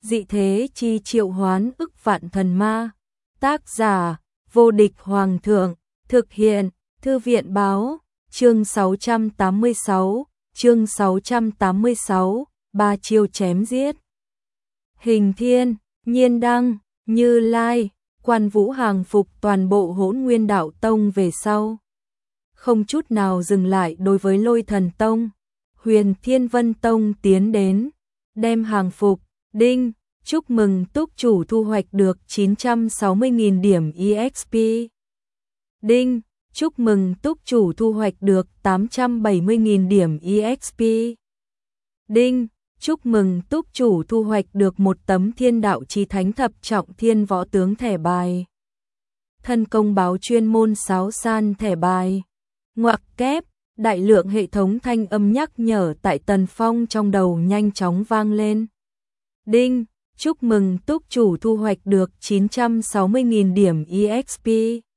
Dị thế chi triệu hoán ức vạn thần ma. Tác giả, vô địch hoàng thượng. Thực hiện, Thư viện báo. Chương 686, ba chiêu chém giết. Hình Thiên, Nhiên Đăng, Như Lai, Quan Vũ hàng phục toàn bộ Hỗn Nguyên Đạo Tông về sau. Không chút nào dừng lại đối với Lôi Thần Tông, Huyền Thiên Vân Tông tiến đến, đem hàng phục. Đinh, chúc mừng túc chủ thu hoạch được 960.000 điểm EXP. Đinh, chúc mừng túc chủ thu hoạch được 870.000 điểm EXP. Đinh, chúc mừng túc chủ thu hoạch được một tấm Thiên Đạo Chí Thánh Thập Trọng Thiên Võ Tướng thẻ bài. Thân công báo chuyên môn sáo san thẻ bài. Ngoặc kép, đại lượng hệ thống thanh âm nhắc nhở tại Tần Phong trong đầu nhanh chóng vang lên. Đinh, chúc mừng túc chủ thu hoạch được 960.000 điểm EXP.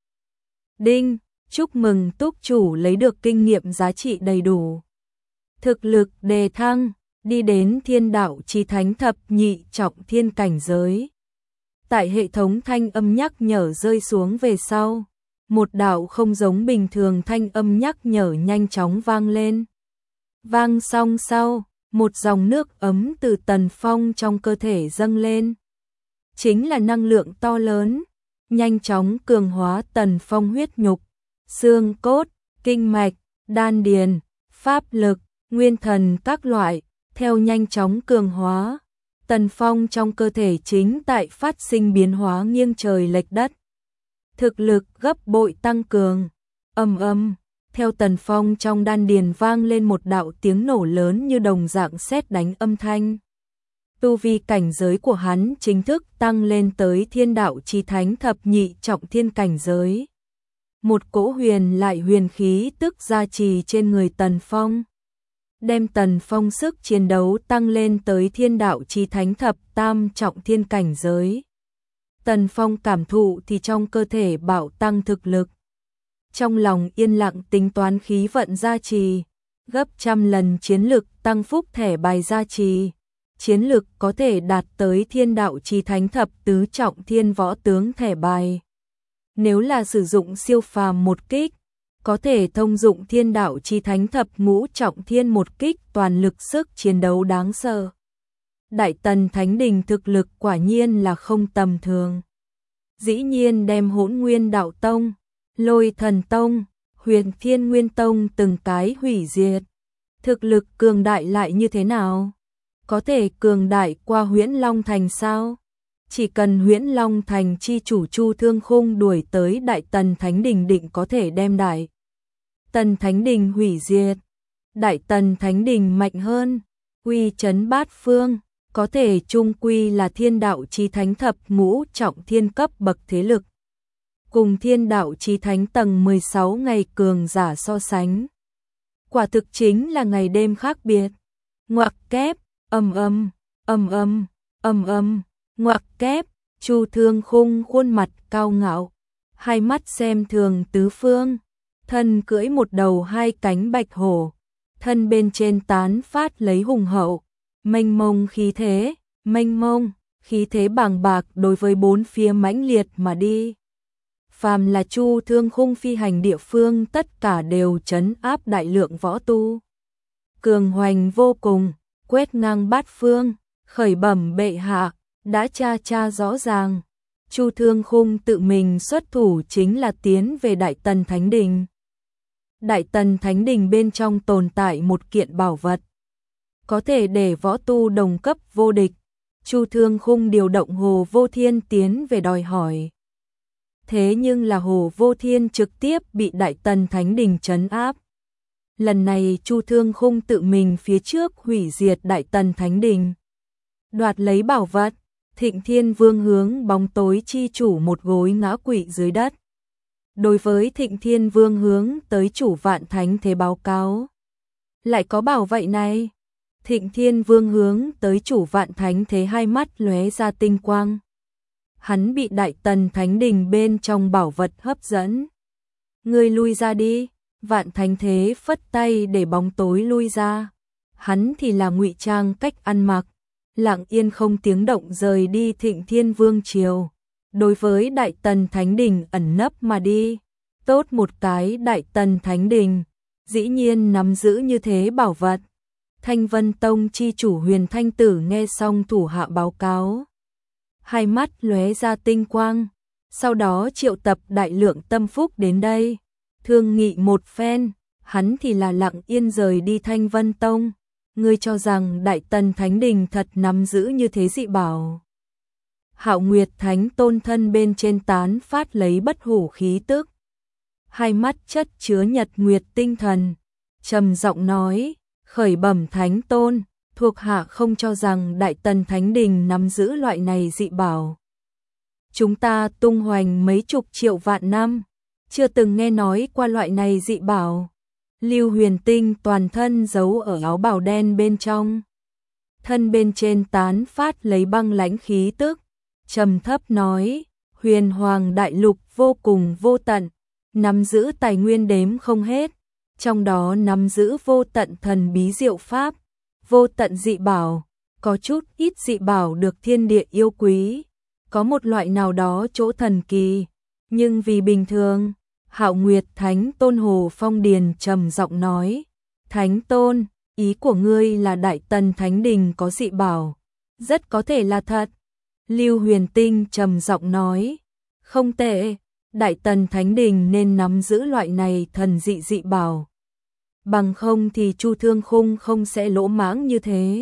Đinh, chúc mừng túc chủ lấy được kinh nghiệm giá trị đầy đủ. Thực lực đề thăng, đi đến Thiên Đạo Chí Thánh Thập Nhị Trọng Thiên cảnh giới. Tại hệ thống thanh âm nhắc nhở rơi xuống về sau, một đạo không giống bình thường thanh âm nhắc nhở nhanh chóng vang lên. Vang xong sau, một dòng nước ấm từ Tần Phong trong cơ thể dâng lên. Chính là năng lượng to lớn, nhanh chóng cường hóa Tần Phong huyết nhục, xương cốt, kinh mạch, đan điền, pháp lực, nguyên thần các loại, theo nhanh chóng cường hóa. Tần Phong trong cơ thể chính tại phát sinh biến hóa nghiêng trời lệch đất. Thực lực gấp bội tăng cường. Ầm ầm, theo Tần Phong trong đan điền vang lên một đạo tiếng nổ lớn như đồng dạng sét đánh âm thanh. Tu vi cảnh giới của hắn chính thức tăng lên tới Thiên Đạo Chí Thánh Thập Nhị Trọng Thiên cảnh giới. Một cỗ huyền lại huyền khí tức gia trì trên người Tần Phong, đem Tần Phong sức chiến đấu tăng lên tới Thiên Đạo Chí Thánh Thập Tam Trọng Thiên cảnh giới. Tần Phong cảm thụ thì trong cơ thể bạo tăng thực lực. Trong lòng yên lặng tính toán khí vận gia trì, gấp trăm lần chiến lực tăng phúc thẻ bài gia trì. Chiến lực có thể đạt tới Thiên Đạo Chí Thánh Thập Tứ Trọng Thiên Võ Tướng thẻ bài. Nếu là sử dụng siêu phàm một kích, có thể thông dụng Thiên Đạo Chí Thánh Thập Ngũ Trọng Thiên một kích, toàn lực sức chiến đấu đáng sợ. Đại Tần Thánh Đình thực lực quả nhiên là không tầm thường. Dĩ nhiên đem Hỗn Nguyên Đạo Tông, Lôi Thần Tông, Huyền Thiên Nguyên Tông từng cái hủy diệt. Thực lực cường đại lại như thế nào? Có thể cường đại qua Huyễn Long Thành sao? Chỉ cần Huyễn Long Thành chi chủ Chu Thương Khung đuổi tới Đại Tần Thánh Đình định có thể đem Đại Tần Thánh Đình hủy diệt. Đại Tần Thánh Đình mạnh hơn, uy chấn bát phương, có thể chung quy là Thiên Đạo Chí Thánh Thập Ngũ Trọng Thiên cấp bậc thế lực. Cùng Thiên Đạo Chí Thánh tầng 16 ngày cường giả so sánh, quả thực chính là ngày đêm khác biệt. Ngoặc kép, ầm ầm, ầm ầm, ầm ầm, ngoặc kép, Chu Thương Khung khuôn mặt cao ngạo, hai mắt xem thường tứ phương, thân cưỡi một đầu hai cánh bạch hổ, thân bên trên tán phát lấy hùng hậu, mênh mông khí thế bàng bạc đối với bốn phía mãnh liệt mà đi. Phàm là Chu Thương Khung phi hành địa phương tất cả đều trấn áp đại lượng võ tu. Cường hoành vô cùng, quét ngang bát phương, khởi bẩm bệ hạ, đã tra rõ ràng. Chu Thương Khung tự mình xuất thủ chính là tiến về Đại Tần Thánh Đình. Đại Tần Thánh Đình bên trong tồn tại một kiện bảo vật, có thể để võ tu đồng cấp vô địch. Chu Thương Khung điều động Hồ Vô Thiên tiến về đòi hỏi. Thế nhưng là Hồ Vô Thiên trực tiếp bị Đại Tần Thánh Đình trấn áp. Lần này Chu Thương Khung tự mình phía trước hủy diệt Đại Tần Thánh Đình, đoạt lấy bảo vật. Thịnh Thiên Vương hướng bóng tối chi chủ một gối ngã quỵ dưới đất. Đối với Thịnh Thiên Vương hướng tới chủ Vạn Thánh Thế báo cáo, lại có bảo vậy này. Thịnh Thiên Vương hướng tới chủ Vạn Thánh Thế hai mắt lóe ra tinh quang. Hắn bị Đại Tần Thánh Đình bên trong bảo vật hấp dẫn. Ngươi lui ra đi. Vạn Thánh Thế phất tay để bóng tối lui ra. Hắn thì là ngụy trang cách ăn mặc, lặng yên không tiếng động rời đi Thịnh Thiên Vương triều. Đối với Đại Tần Thánh Đình ẩn nấp mà đi. Tốt một cái Đại Tần Thánh Đình, dĩ nhiên nắm giữ như thế bảo vật. Thanh Vân Tông chi chủ Huyền Thanh Tử nghe xong thủ hạ báo cáo, hai mắt lóe ra tinh quang, sau đó triệu tập đại lượng tâm phúc đến đây, thương nghị một phen, hắn thì là lặng yên rời đi Thanh Vân Tông. Ngươi cho rằng Đại Tần Thánh Đình thật nắm giữ như thế dị bảo? Hạo Nguyệt Thánh Tôn thân bên trên tán phát lấy bất hủ khí tức, hai mắt chất chứa nhật nguyệt tinh thần, trầm giọng nói, khởi bẩm Thánh Tôn, thuộc hạ không cho rằng Đại Tần Thánh Đình nắm giữ loại này dị bảo. Chúng ta tung hoành mấy chục triệu vạn năm, chưa từng nghe nói qua loại này dị bảo. Lưu Huyền Tinh toàn thân giấu ở áo bào đen bên trong, thân bên trên tán phát lấy băng lãnh khí tức, trầm thấp nói, Huyền Hoàng đại lục vô cùng vô tận, nắm giữ tài nguyên đếm không hết, trong đó nắm giữ vô tận thần bí diệu pháp, vô tận dị bảo, có chút ít dị bảo được thiên địa yêu quý, có một loại nào đó chỗ thần kỳ, nhưng vì bình thường. Hạo Nguyệt Thánh Tôn Hồ Phong Điền trầm giọng nói, Thánh Tôn, ý của ngươi là Đại Tần Thánh Đình có dị bảo, rất có thể là thật. Lưu Huyền Tinh trầm giọng nói, không tệ, Đại Tần Thánh Đình nên nắm giữ loại này thần dị dị bảo. Bằng không thì Chu Thương Khung không sẽ lỗ mãng như thế.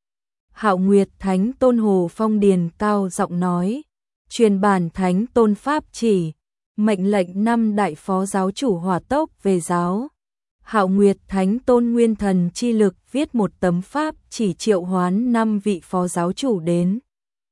Hạo Nguyệt Thánh Tôn Hồ Phong Điền cao giọng nói, truyền bản Thánh Tôn Pháp chỉ, mệnh lệnh 5 đại phó giáo chủ hỏa tốc về giáo. Hạo Nguyệt Thánh Tôn nguyên thần chi lực viết một tấm pháp chỉ triệu hoán 5 vị phó giáo chủ đến.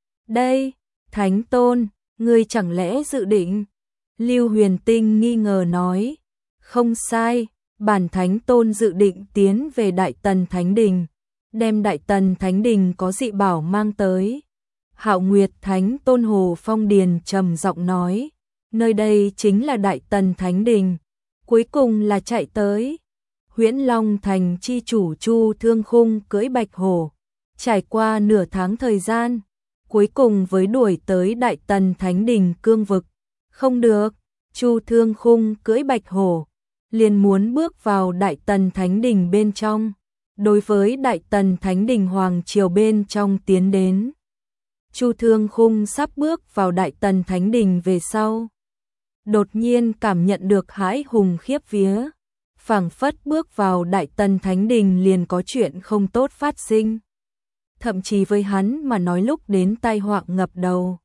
Đây, Thánh Tôn, ngươi chẳng lẽ dự định? Lưu Huyền Tinh nghi ngờ nói, không sai, bản Thánh Tôn dự định tiến về Đại Tần Thánh Đình, đem Đại Tần Thánh Đình có dị bảo mang tới. Hạo Nguyệt Thánh Tôn Hồ Phong Điền trầm giọng nói, nơi đây chính là Đại Tần Thánh Đình, cuối cùng là chạy tới. Huyễn Long Thành chi chủ Chu Thương Khung cưỡi bạch hổ, trải qua nửa tháng thời gian, cuối cùng với đuổi tới Đại Tần Thánh Đình cương vực. Không được, Chu Thương Khung cưỡi bạch hổ, liền muốn bước vào Đại Tần Thánh Đình bên trong, đối với Đại Tần Thánh Đình Hoàng triều bên trong tiến đến. Chu Thương Khung sắp bước vào Đại Tần Thánh Đình về sau, đột nhiên cảm nhận được hãi hùng khiếp vía, phảng phất bước vào Đại Tần Thánh Đình liền có chuyện không tốt phát sinh. Thậm chí với hắn mà nói lúc đến tai họa ngập đầu.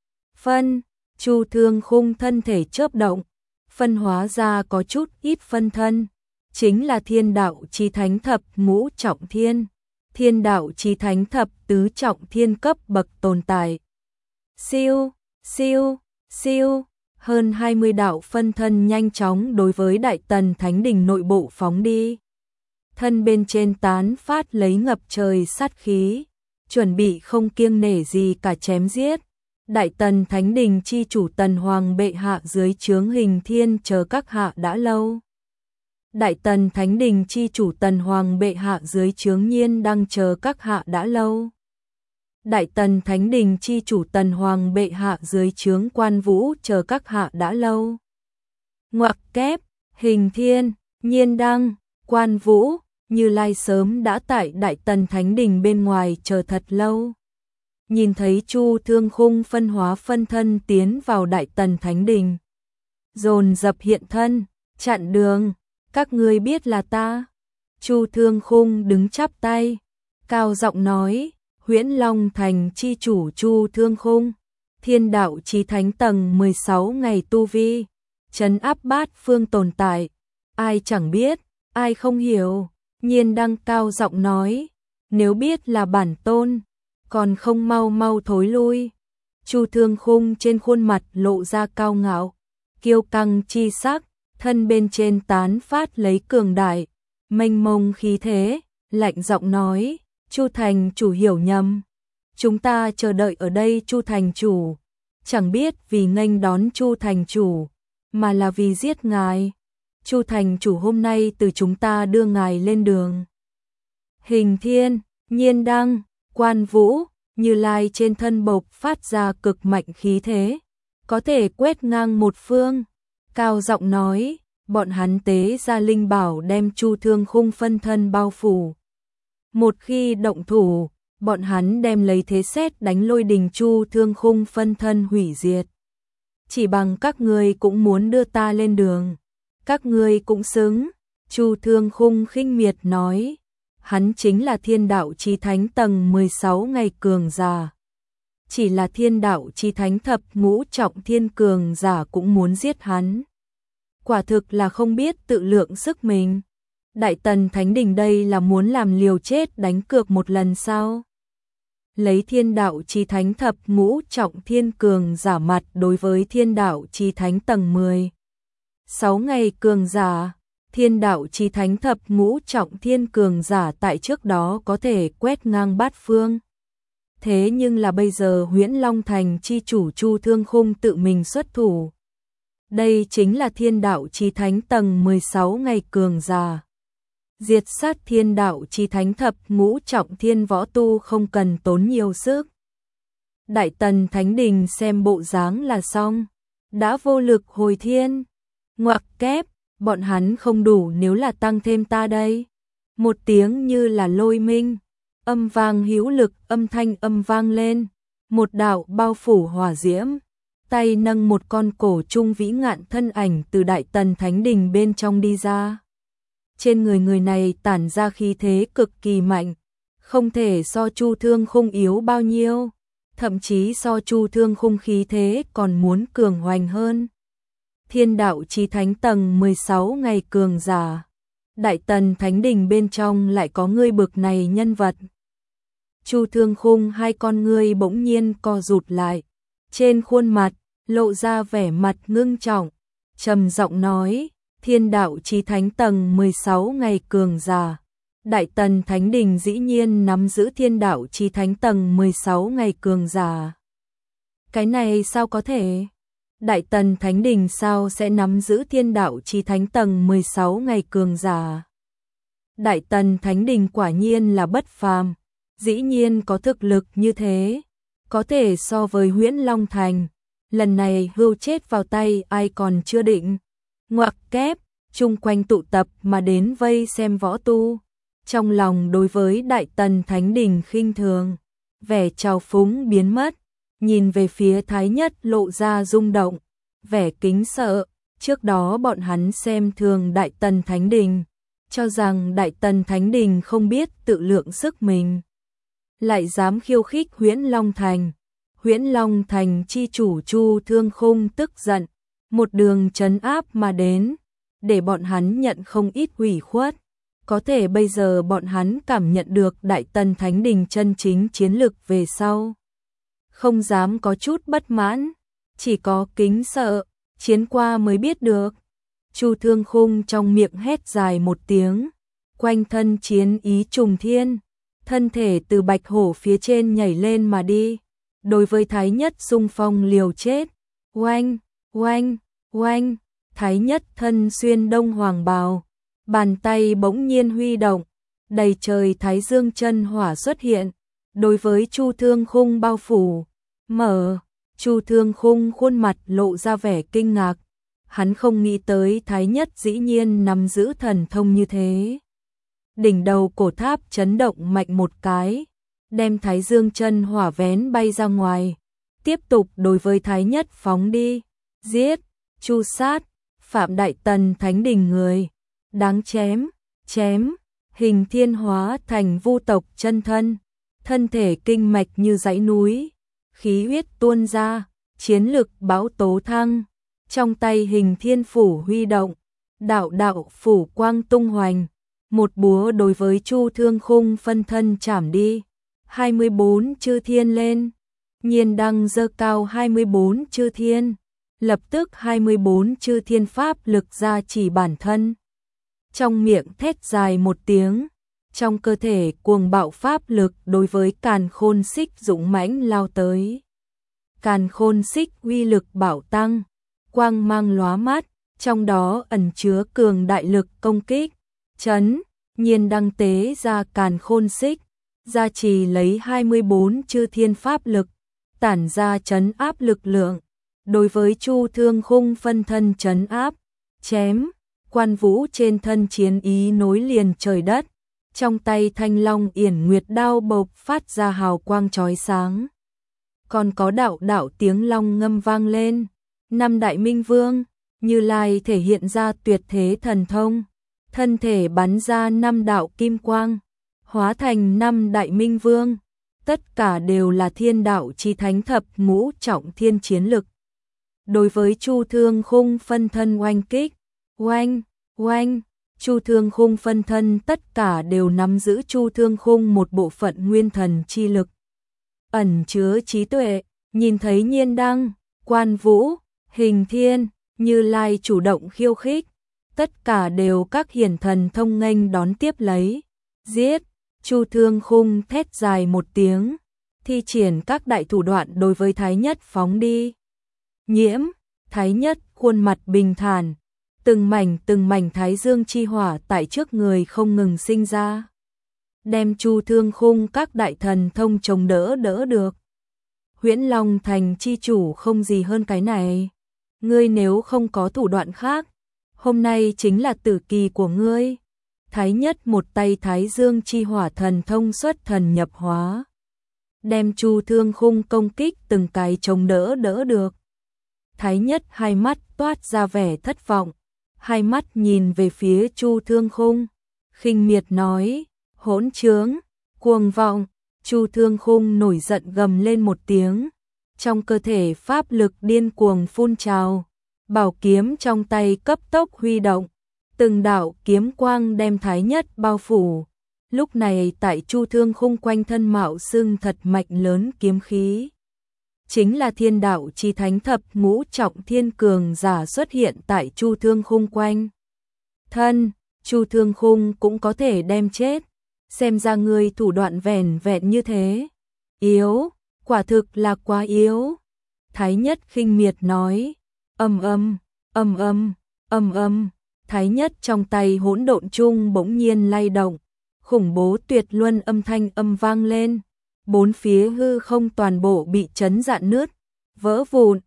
Chu Thương Khung thân thể chớp động, phân hóa ra có chút ít phân thân, chính là Thiên Đạo Chí Thánh Thập Ngũ Trọng Thiên, Thiên Đạo Chí Thánh Thập Tứ Trọng Thiên cấp bậc tồn tại. Siêu, siêu, siêu, hơn 20 đạo phân thân nhanh chóng đối với Đại Tần Thánh Đình nội bộ phóng đi. Thân bên trên tán phát lấy ngập trời sát khí, chuẩn bị không kiêng nể gì cả chém giết. Đại Tần Thánh Đình chi chủ Tần Hoàng bệ hạ dưới trướng Hình Thiên chờ các hạ đã lâu. Đại Tần Thánh Đình chi chủ Tần Hoàng bệ hạ dưới trướng Nhiên đang chờ các hạ đã lâu. Đại Tần Thánh Đình chi chủ Tần Hoàng bệ hạ dưới trướng Quan Vũ chờ các hạ đã lâu. Ngoặc kép, Hình Thiên, Nhiên Đăng, Quan Vũ, Như Lai sớm đã tại Đại Tần Thánh Đình bên ngoài chờ thật lâu. Nhìn thấy Chu Thương Khung phân hóa phân thân tiến vào Đại Tần Thánh Đình, dồn dập hiện thân, chặn đường, các ngươi biết là ta. Chu Thương Khung đứng chắp tay, cao giọng nói, Huyễn Long Thành chi chủ Chu Thương Khung, Thiên Đạo Chí Thánh tầng 16 ngày tu vi, trấn áp bát phương tồn tại, ai chẳng biết, ai không hiểu. Nhiên Đăng cao giọng nói, nếu biết là bản tôn, còn không mau mau thối lui. Chu Thương Khung trên khuôn mặt lộ ra cao ngạo, kiêu căng chi sắc, thân bên trên tán phát lấy cường đại, mênh mông khí thế, lạnh giọng nói, Chu thành chủ hiểu nhầm, chúng ta chờ đợi ở đây Chu thành chủ, chẳng biết vì nghênh đón Chu thành chủ, mà là vì giết ngài. Chu thành chủ hôm nay từ chúng ta đưa ngài lên đường. Hình Thiên, Nhiên Đăng, Quan Vũ, Như Lai trên thân bộc phát ra cực mạnh khí thế, có thể quét ngang một phương. Cao giọng nói, bọn hắn tế ra linh bảo đem Chu Thương Khung phân thân bao phủ. Một khi động thủ, bọn hắn đem lấy thế sét đánh lôi đình Chu Thương Khung phân thân hủy diệt. Chỉ bằng các ngươi cũng muốn đưa ta lên đường, các ngươi cũng xứng. Chu Thương Khung khinh miệt nói, hắn chính là thiên đạo chí thánh tầng 16 ngày cường giả. Chỉ là thiên đạo chí thánh thập ngũ trọng thiên cường giả cũng muốn giết hắn. Quả thực là không biết tự lượng sức mình. Đại Tần Thánh Đình đây là muốn làm liều chết đánh cược một lần sao? Lấy thiên đạo chí thánh thập ngũ trọng thiên cường giả mặt đối với thiên đạo chí thánh tầng 16 ngày cường giả. Thiên đạo chí thánh thập ngũ trọng thiên cường giả tại trước đó có thể quét ngang bát phương. Thế nhưng là bây giờ Huyễn Long Thành chi chủ Chu Thương Khung tự mình xuất thủ. Đây chính là thiên đạo chí thánh tầng 16 ngày cường giả. Diệt sát thiên đạo chí thánh thập ngũ trọng thiên võ tu không cần tốn nhiều sức. Đại Tần Thánh Đình xem bộ dáng là xong, đã vô lực hồi thiên. Ngoặc kép, bọn hắn không đủ nếu là tăng thêm ta đây. Một tiếng như là lôi minh, âm vang hữu lực, âm thanh âm vang lên, một đạo bao phủ hỏa diễm, tay nâng một con cổ trung vĩ ngạn thân ảnh từ Đại Tần Thánh Đình bên trong đi ra. Trên người này tản ra khí thế cực kỳ mạnh, không thể so Chu Thương Khung yếu bao nhiêu, thậm chí so Chu Thương Khung khí thế còn muốn cường hoành hơn. Thiên đạo chí thánh tầng 16 ngày cường giả. Đại Tần Thánh Đình bên trong lại có ngươi bực này nhân vật. Chu Thương Khung hai con ngươi bỗng nhiên co rụt lại, trên khuôn mặt lộ ra vẻ mặt ngưng trọng, trầm giọng nói, thiên đạo chí thánh tầng 16 ngày cường giả. Đại Tần Thánh Đình dĩ nhiên nắm giữ thiên đạo chí thánh tầng 16 ngày cường giả. Cái này sao có thể? Đại Tần Thánh Đình sao sẽ nắm giữ thiên đạo chí thánh tầng 16 ngày cường giả? Đại Tần Thánh Đình quả nhiên là bất phàm, dĩ nhiên có thực lực như thế, có thể so với Huyễn Long Thành. Lần này hưu chết vào tay ai còn chưa định. Ngoặc kép, chung quanh tụ tập mà đến vây xem võ tu. Trong lòng đối với Đại Tần Thánh Đình khinh thường, vẻ trào phúng biến mất, nhìn về phía Thái Nhất lộ ra rung động, vẻ kính sợ. Trước đó bọn hắn xem thường Đại Tần Thánh Đình, cho rằng Đại Tần Thánh Đình không biết tự lượng sức mình, lại dám khiêu khích Huyễn Long Thành. Huyễn Long Thành chi chủ Chu Thương Khung tức giận, một đường trấn áp mà đến, để bọn hắn nhận không ít ủy khuất. Có thể bây giờ bọn hắn cảm nhận được Đại Tần Thánh Đình chân chính chiến lực về sau, không dám có chút bất mãn, chỉ có kính sợ, chiến qua mới biết được. Chu Thương Khung trong miệng hét dài một tiếng, quanh thân chiến ý trùng thiên, thân thể từ bạch hổ phía trên nhảy lên mà đi. Đối với Thái Nhất xung phong liều chết, oanh, oanh, oanh, Thái Nhất thân xuyên đông hoàng bào, bàn tay bỗng nhiên huy động, đầy trời thái dương chân hỏa xuất hiện, đối với Chu Thương Khung bao phủ. Chu Thương Khung khuôn mặt lộ ra vẻ kinh ngạc, hắn không nghĩ tới Thái Nhất dĩ nhiên nắm giữ thần thông như thế. Đỉnh đầu cổ tháp chấn động mạnh một cái, đem thái dương chân hỏa vén bay ra ngoài, tiếp tục đối với Thái Nhất phóng đi, giết, chu sát, phạm Đại Tần Thánh Đình người, đáng chém, chém, hình thiên hóa thành vu tộc chân thân, thân thể kinh mạch như dãy núi, khí huyết tuôn ra, chiến lực bão tố thăng, trong tay hình thiên phủ huy động, đạo đạo phủ quang tung hoành, một búa đối với Chu Thương Khung phân thân chảm đi. 24 chư thiên lên, Nhiên Đăng giơ cao 24 chư thiên, lập tức 24 chư thiên pháp lực ra chỉ bản thân. Trong miệng thét dài một tiếng, trong cơ thể cuồng bạo pháp lực đối với Càn Khôn Xích dũng mãnh lao tới. Càn Khôn Xích uy lực bạo tăng, quang mang lóa mắt, trong đó ẩn chứa cường đại lực công kích, chấn, Nhiên Đăng tế ra Càn Khôn Xích, gia trì lấy 24 chư thiên pháp lực, tản ra trấn áp lực lượng. Đối với Chu Thương Khung phân thân trấn áp, chém, Quan Vũ trên thân chiến ý nối liền trời đất, trong tay Thanh Long Yển Nguyệt đao bộc phát ra hào quang chói sáng. Còn có đạo đạo tiếng long ngâm vang lên, năm đại minh vương, Như Lai thể hiện ra tuyệt thế thần thông, thân thể bắn ra năm đạo kim quang, hóa thành năm đại minh vương, tất cả đều là thiên đạo chi thánh thập ngũ trọng thiên chiến lực. Đối với Chu Thương Khung phân thân oanh kích, oanh, oanh, Chu Thương Khung phân thân tất cả đều nắm giữ Chu Thương Khung một bộ phận nguyên thần chi lực, ẩn chứa trí tuệ, nhìn thấy Nhiên Đăng, Quan Vũ, Hình Thiên, Như Lai chủ động khiêu khích, tất cả đều các hiển thần thông nghênh đón tiếp lấy, giết. Chu Thương Khung thét dài một tiếng, thi triển các đại thủ đoạn đối với Thái Nhất phóng đi. Nhiễm, Thái Nhất khuôn mặt bình thản, từng mảnh thái dương chi hỏa tại trước người không ngừng sinh ra, đem Chu Thương Khung các đại thần thông chống đỡ được. Huyễn Long Thành chi chủ không gì hơn cái này, ngươi nếu không có thủ đoạn khác, hôm nay chính là tử kỳ của ngươi. Thái Nhất một tay thái dương chi hỏa thần thông xuất thần nhập hóa, đem Chu Thương Khung công kích từng cái chống đỡ được. Thái Nhất hai mắt toát ra vẻ thất vọng, hai mắt nhìn về phía Chu Thương Khung, khinh miệt nói, hỗn trướng, cuồng vọng. Chu Thương Khung nổi giận gầm lên một tiếng, trong cơ thể pháp lực điên cuồng phun trào, bảo kiếm trong tay cấp tốc huy động, từng đạo kiếm quang đem Thái Nhất bao phủ. Lúc này tại Chu Thương Khung quanh thân mạo xưng thật mạnh lớn kiếm khí, chính là thiên đạo chi thánh thập ngũ trọng thiên cường giả xuất hiện tại Chu Thương Khung quanh thân. Chu Thương Khung cũng có thể đem chết, xem ra ngươi thủ đoạn vẻn vẹn như thế, yếu, quả thực là quá yếu. Thái Nhất khinh miệt nói, ầm ầm, ầm ầm, ầm ầm. Thái Nhất trong tay hỗn độn chung bỗng nhiên lay động, khủng bố tuyệt luân âm thanh vang lên, bốn phía hư không toàn bộ bị chấn rạn nứt, vỡ vụn.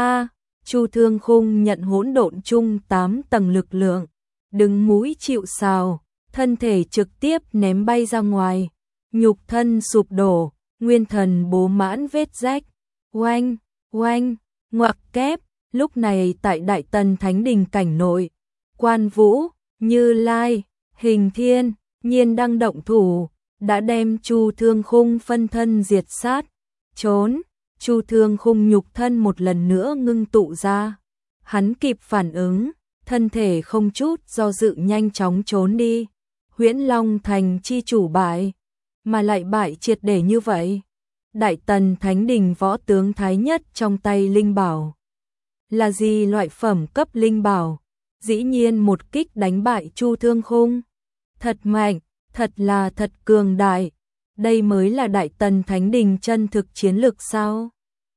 Chu Thương Khung nhận hỗn độn chung 8 tầng lực lượng, đứng mũi chịu sào, thân thể trực tiếp ném bay ra ngoài, nhục thân sụp đổ, nguyên thần bố mãn vết rách. Oanh, oanh, ngoặc kép. Lúc này tại Đại Tần Thánh Đình cảnh nội, Quan Vũ, Như Lai, Hình Thiên, Nhiên Đăng động thủ, đã đem Chu Thương Khung phân thân diệt sát. Trốn, Chu Thương Khung nhục thân một lần nữa ngưng tụ ra. Hắn kịp phản ứng, thân thể không chút do dự nhanh chóng trốn đi. Huyễn Long Thành chi chủ bại, mà lại bại triệt để như vậy. Đại Tần Thánh Đình võ tướng Thái Nhất trong tay linh bảo. Là gì loại phẩm cấp linh bảo? Dĩ nhiên một kích đánh bại Chu Thương Khung. Thật mạnh, thật là thật cường đại. Đây mới là Đại Tần Thánh Đình chân thực chiến lược sao?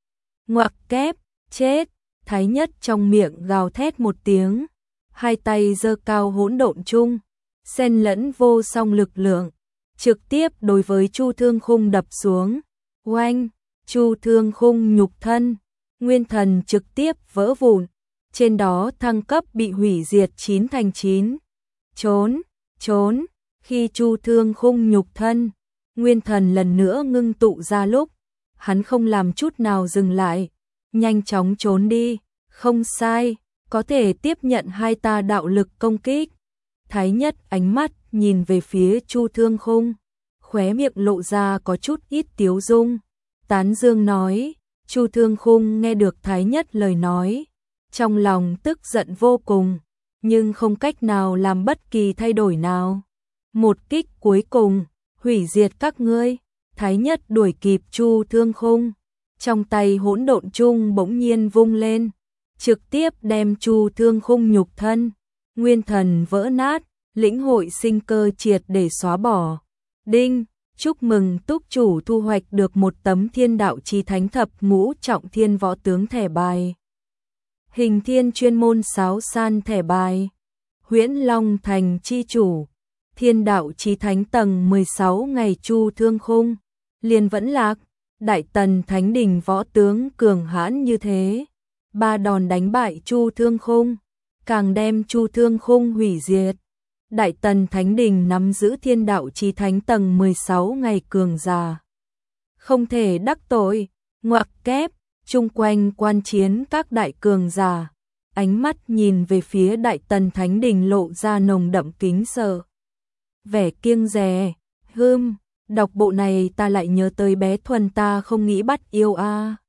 Ngoặc kép, chết. Thái Nhất trong miệng gào thét một tiếng, hai tay giơ cao hỗn độn chung, xen lẫn vô song lực lượng, trực tiếp đối với Chu Thương Khung đập xuống. Oanh, Chu Thương Khung nhục thân, nguyên thần trực tiếp vỡ vụn, trên đó thăng cấp bị hủy diệt 9 thành 9. Trốn, trốn, khi Chu Thương Khung nhục thân, nguyên thần lần nữa ngưng tụ ra lúc, hắn không làm chút nào dừng lại, nhanh chóng trốn đi. Không sai, có thể tiếp nhận hai ta đạo lực công kích. Thái Nhất ánh mắt nhìn về phía Chu Thương Khung, khóe miệng lộ ra có chút ít tiếu dung, tán dương nói. Chu Thương Khung nghe được Thái Nhất lời nói, trong lòng tức giận vô cùng, nhưng không cách nào làm bất kỳ thay đổi nào. Một kích cuối cùng, hủy diệt các ngươi. Thái Nhất đuổi kịp Chu Thương Khung, trong tay hỗn độn chung bỗng nhiên vung lên, trực tiếp đem Chu Thương Khung nhục thân, nguyên thần vỡ nát, lĩnh hội sinh cơ triệt để xóa bỏ. Đinh, chúc mừng túc chủ thu hoạch được một tấm thiên đạo chi thánh thập ngũ trọng thiên võ tướng thẻ bài. Hình Thiên chuyên môn sáo san thẻ bài. Huyễn Long Thành chi chủ, Thiên đạo chí thánh tầng 16 ngày Chu Thương Khung, liền vẫn lạc, Đại Tần Thánh Đình võ tướng cường hãn như thế, 3 đòn đánh bại Chu Thương Khung, càng đem Chu Thương Khung hủy diệt. Đại Tần Thánh Đình nắm giữ Thiên đạo chí thánh tầng 16 ngày cường giả, không thể đắc tội, ngoặc kép, chung quanh quan chiến các đại cường giả, ánh mắt nhìn về phía Đại Tần Thánh Đình lộ ra nồng đậm kính sợ. Vẻ kiêng dè, đọc bộ này ta lại nhớ tới bé Thuần ta không nghĩ bắt yêu a.